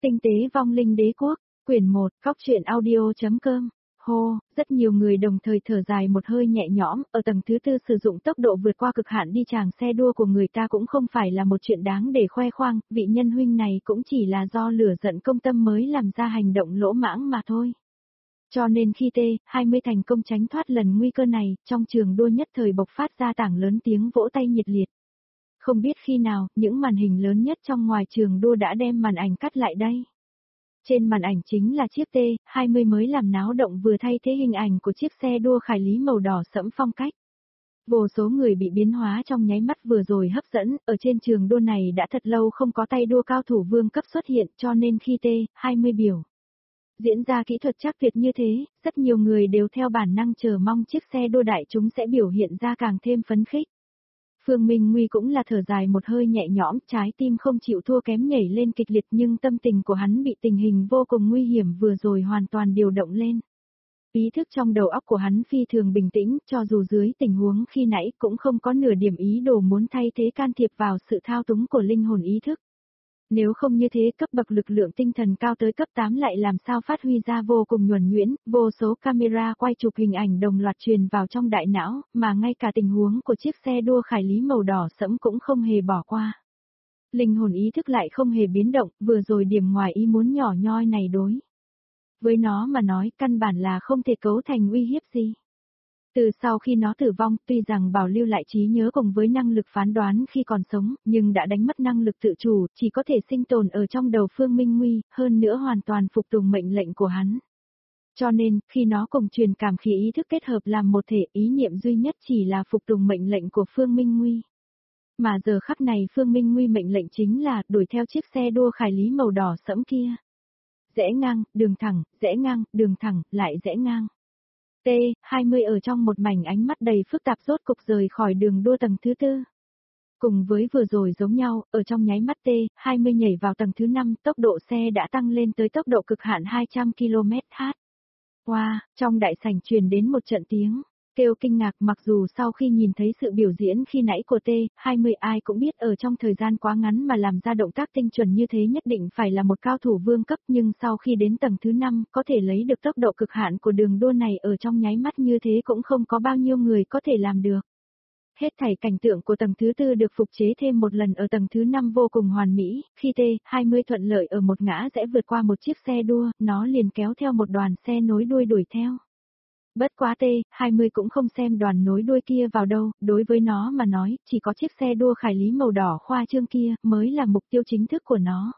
Tinh tế vong linh đế quốc, quyển 1, Cóc truyện audio.com. Hô, rất nhiều người đồng thời thở dài một hơi nhẹ nhõm, ở tầng thứ tư sử dụng tốc độ vượt qua cực hạn đi chàng xe đua của người ta cũng không phải là một chuyện đáng để khoe khoang, vị nhân huynh này cũng chỉ là do lửa giận công tâm mới làm ra hành động lỗ mãng mà thôi. Cho nên khi T20 thành công tránh thoát lần nguy cơ này, trong trường đua nhất thời bộc phát ra tảng lớn tiếng vỗ tay nhiệt liệt. Không biết khi nào, những màn hình lớn nhất trong ngoài trường đua đã đem màn ảnh cắt lại đây. Trên màn ảnh chính là chiếc T20 mới làm náo động vừa thay thế hình ảnh của chiếc xe đua khải lý màu đỏ sẫm phong cách. Vô số người bị biến hóa trong nháy mắt vừa rồi hấp dẫn, ở trên trường đua này đã thật lâu không có tay đua cao thủ vương cấp xuất hiện cho nên khi T20 biểu diễn ra kỹ thuật chắc tuyệt như thế, rất nhiều người đều theo bản năng chờ mong chiếc xe đua đại chúng sẽ biểu hiện ra càng thêm phấn khích. Phương Minh Nguy cũng là thở dài một hơi nhẹ nhõm, trái tim không chịu thua kém nhảy lên kịch liệt nhưng tâm tình của hắn bị tình hình vô cùng nguy hiểm vừa rồi hoàn toàn điều động lên. Ý thức trong đầu óc của hắn phi thường bình tĩnh, cho dù dưới tình huống khi nãy cũng không có nửa điểm ý đồ muốn thay thế can thiệp vào sự thao túng của linh hồn ý thức. Nếu không như thế cấp bậc lực lượng tinh thần cao tới cấp 8 lại làm sao phát huy ra vô cùng nhuần nhuyễn, vô số camera quay chụp hình ảnh đồng loạt truyền vào trong đại não, mà ngay cả tình huống của chiếc xe đua khải lý màu đỏ sẫm cũng không hề bỏ qua. Linh hồn ý thức lại không hề biến động, vừa rồi điểm ngoài ý muốn nhỏ nhoi này đối với nó mà nói căn bản là không thể cấu thành uy hiếp gì. Từ sau khi nó tử vong, tuy rằng bảo lưu lại trí nhớ cùng với năng lực phán đoán khi còn sống, nhưng đã đánh mất năng lực tự chủ, chỉ có thể sinh tồn ở trong đầu Phương Minh Nguy, hơn nữa hoàn toàn phục tùng mệnh lệnh của hắn. Cho nên, khi nó cùng truyền cảm khí ý thức kết hợp làm một thể, ý niệm duy nhất chỉ là phục tùng mệnh lệnh của Phương Minh Nguy. Mà giờ khắc này Phương Minh Nguy mệnh lệnh chính là đuổi theo chiếc xe đua khải lý màu đỏ sẫm kia. Rẽ ngang, đường thẳng, rẽ ngang, đường thẳng, lại rẽ ngang. T20 ở trong một mảnh ánh mắt đầy phức tạp rốt cục rời khỏi đường đua tầng thứ tư. Cùng với vừa rồi giống nhau, ở trong nháy mắt T20 nhảy vào tầng thứ 5, tốc độ xe đã tăng lên tới tốc độ cực hạn 200 km/h. Wow, trong đại sảnh truyền đến một trận tiếng kêu kinh ngạc, mặc dù sau khi nhìn thấy sự biểu diễn khi nãy của T20 ai cũng biết ở trong thời gian quá ngắn mà làm ra động tác tinh chuẩn như thế nhất định phải là một cao thủ vương cấp, nhưng sau khi đến tầng thứ 5 có thể lấy được tốc độ cực hạn của đường đua này ở trong nháy mắt như thế cũng không có bao nhiêu người có thể làm được. Hết thảy cảnh tượng của tầng thứ tư được phục chế thêm một lần ở tầng thứ 5 vô cùng hoàn mỹ, khi T20 thuận lợi ở một ngã rẽ vượt qua một chiếc xe đua, nó liền kéo theo một đoàn xe nối đuôi đuổi theo. Bất quá T20 cũng không xem đoàn nối đuôi kia vào đâu, đối với nó mà nói, chỉ có chiếc xe đua khải lý màu đỏ khoa trương kia mới là mục tiêu chính thức của nó.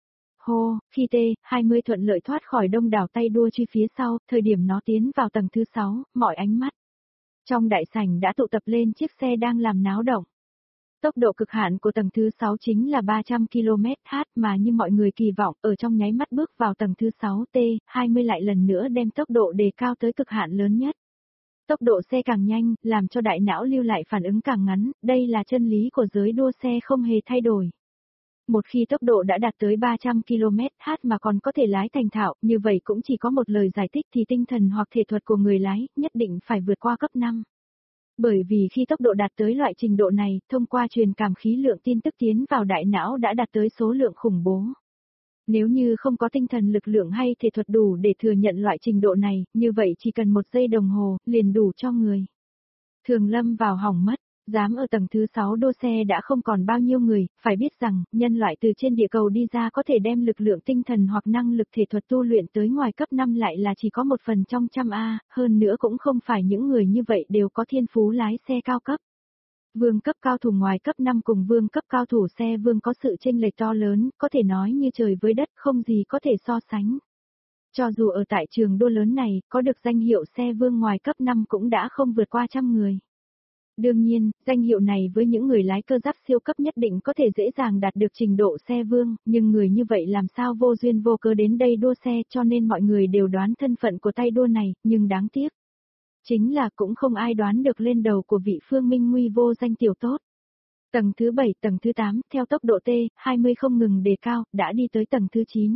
Hô, khi T20 thuận lợi thoát khỏi đông đảo tay đua truy phía sau, thời điểm nó tiến vào tầng thứ 6, mọi ánh mắt trong đại sảnh đã tụ tập lên chiếc xe đang làm náo động. Tốc độ cực hạn của tầng thứ 6 chính là 300 km/h mà như mọi người kỳ vọng, ở trong nháy mắt bước vào tầng thứ 6 T20 lại lần nữa đem tốc độ đề cao tới cực hạn lớn nhất. Tốc độ xe càng nhanh, làm cho đại não lưu lại phản ứng càng ngắn, đây là chân lý của giới đua xe không hề thay đổi. Một khi tốc độ đã đạt tới 300 km/h mà còn có thể lái thành thạo, như vậy cũng chỉ có một lời giải thích thì tinh thần hoặc thể thuật của người lái, nhất định phải vượt qua cấp 5. Bởi vì khi tốc độ đạt tới loại trình độ này, thông qua truyền cảm khí lượng tin tức tiến vào đại não đã đạt tới số lượng khủng bố. Nếu như không có tinh thần lực lượng hay thể thuật đủ để thừa nhận loại trình độ này, như vậy chỉ cần 1 giây đồng hồ, liền đủ cho người thường lâm vào hỏng mất. Dám ở tầng thứ 6 đua xe đã không còn bao nhiêu người, phải biết rằng, nhân loại từ trên địa cầu đi ra có thể đem lực lượng tinh thần hoặc năng lực thể thuật tu luyện tới ngoài cấp 5 lại là chỉ có 1 phần trong 100 hơn nữa cũng không phải những người như vậy đều có thiên phú lái xe cao cấp. Vương cấp cao thủ ngoài cấp 5 cùng vương cấp cao thủ xe vương có sự chênh lệch to lớn, có thể nói như trời với đất không gì có thể so sánh. Cho dù ở tại trường đua lớn này, có được danh hiệu xe vương ngoài cấp 5 cũng đã không vượt qua 100 người. Đương nhiên, danh hiệu này với những người lái cơ giáp siêu cấp nhất định có thể dễ dàng đạt được trình độ xe vương, nhưng người như vậy làm sao vô duyên vô cớ đến đây đua xe cho nên mọi người đều đoán thân phận của tay đua này, nhưng đáng tiếc. Chính là cũng không ai đoán được lên đầu của vị Phương Minh Nguy vô danh tiểu tốt. Tầng thứ 7, tầng thứ 8, theo tốc độ T20 không ngừng đề cao, đã đi tới tầng thứ 9.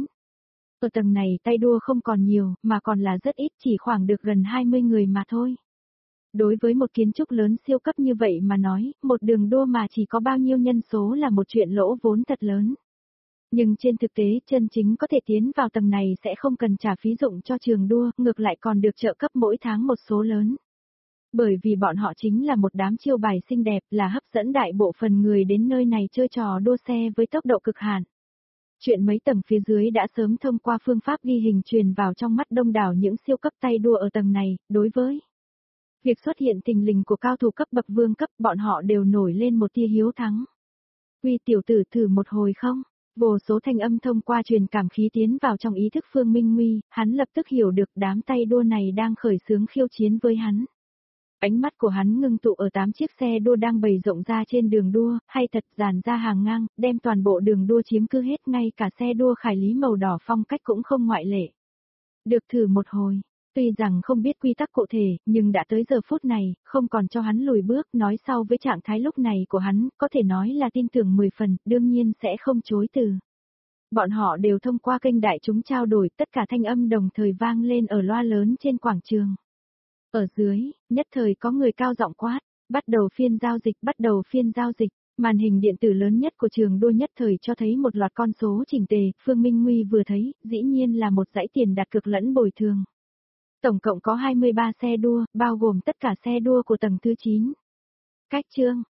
Ở tầng này tay đua không còn nhiều, mà còn là rất ít, chỉ khoảng được gần 20 người mà thôi. Đối với một kiến trúc lớn siêu cấp như vậy mà nói, một đường đua mà chỉ có bao nhiêu nhân số là một chuyện lỗ vốn thật lớn. Nhưng trên thực tế chân chính có thể tiến vào tầng này sẽ không cần trả phí dụng cho trường đua, ngược lại còn được trợ cấp mỗi tháng một số lớn. Bởi vì bọn họ chính là một đám chiêu bài xinh đẹp là hấp dẫn đại bộ phần người đến nơi này chơi trò đua xe với tốc độ cực hạn. Chuyện mấy tầng phía dưới đã sớm thông qua phương pháp ghi hình truyền vào trong mắt đông đảo những siêu cấp tay đua ở tầng này, đối với việc xuất hiện thình lình của cao thủ cấp bậc vương cấp bọn họ đều nổi lên một tia hiếu thắng. Uy tiểu tử thử một hồi không? Vô số thanh âm thông qua truyền cảm khí tiến vào trong ý thức Phương Minh Nguy, hắn lập tức hiểu được đám tay đua này đang khởi xướng khiêu chiến với hắn. Ánh mắt của hắn ngưng tụ ở 8 chiếc xe đua đang bày rộng ra trên đường đua, hay thật dàn ra hàng ngang, đem toàn bộ đường đua chiếm cứ hết, ngay cả xe đua khải lý màu đỏ phong cách cũng không ngoại lệ. Được thử một hồi, tuy rằng không biết quy tắc cụ thể, nhưng đã tới giờ phút này, không còn cho hắn lùi bước, nói sau với trạng thái lúc này của hắn, có thể nói là tin tưởng 10 phần, đương nhiên sẽ không chối từ. Bọn họ đều thông qua kênh đại chúng trao đổi, tất cả thanh âm đồng thời vang lên ở loa lớn trên quảng trường. Ở dưới, nhất thời có người cao giọng quát, bắt đầu phiên giao dịch, bắt đầu phiên giao dịch. Màn hình điện tử lớn nhất của trường đua nhất thời cho thấy một loạt con số chỉnh tề, Phương Minh Nguy vừa thấy, dĩ nhiên là một dãy tiền đặt cược lẫn bồi thường. Tổng cộng có 23 xe đua, bao gồm tất cả xe đua của tầng thứ 9. Cách chương,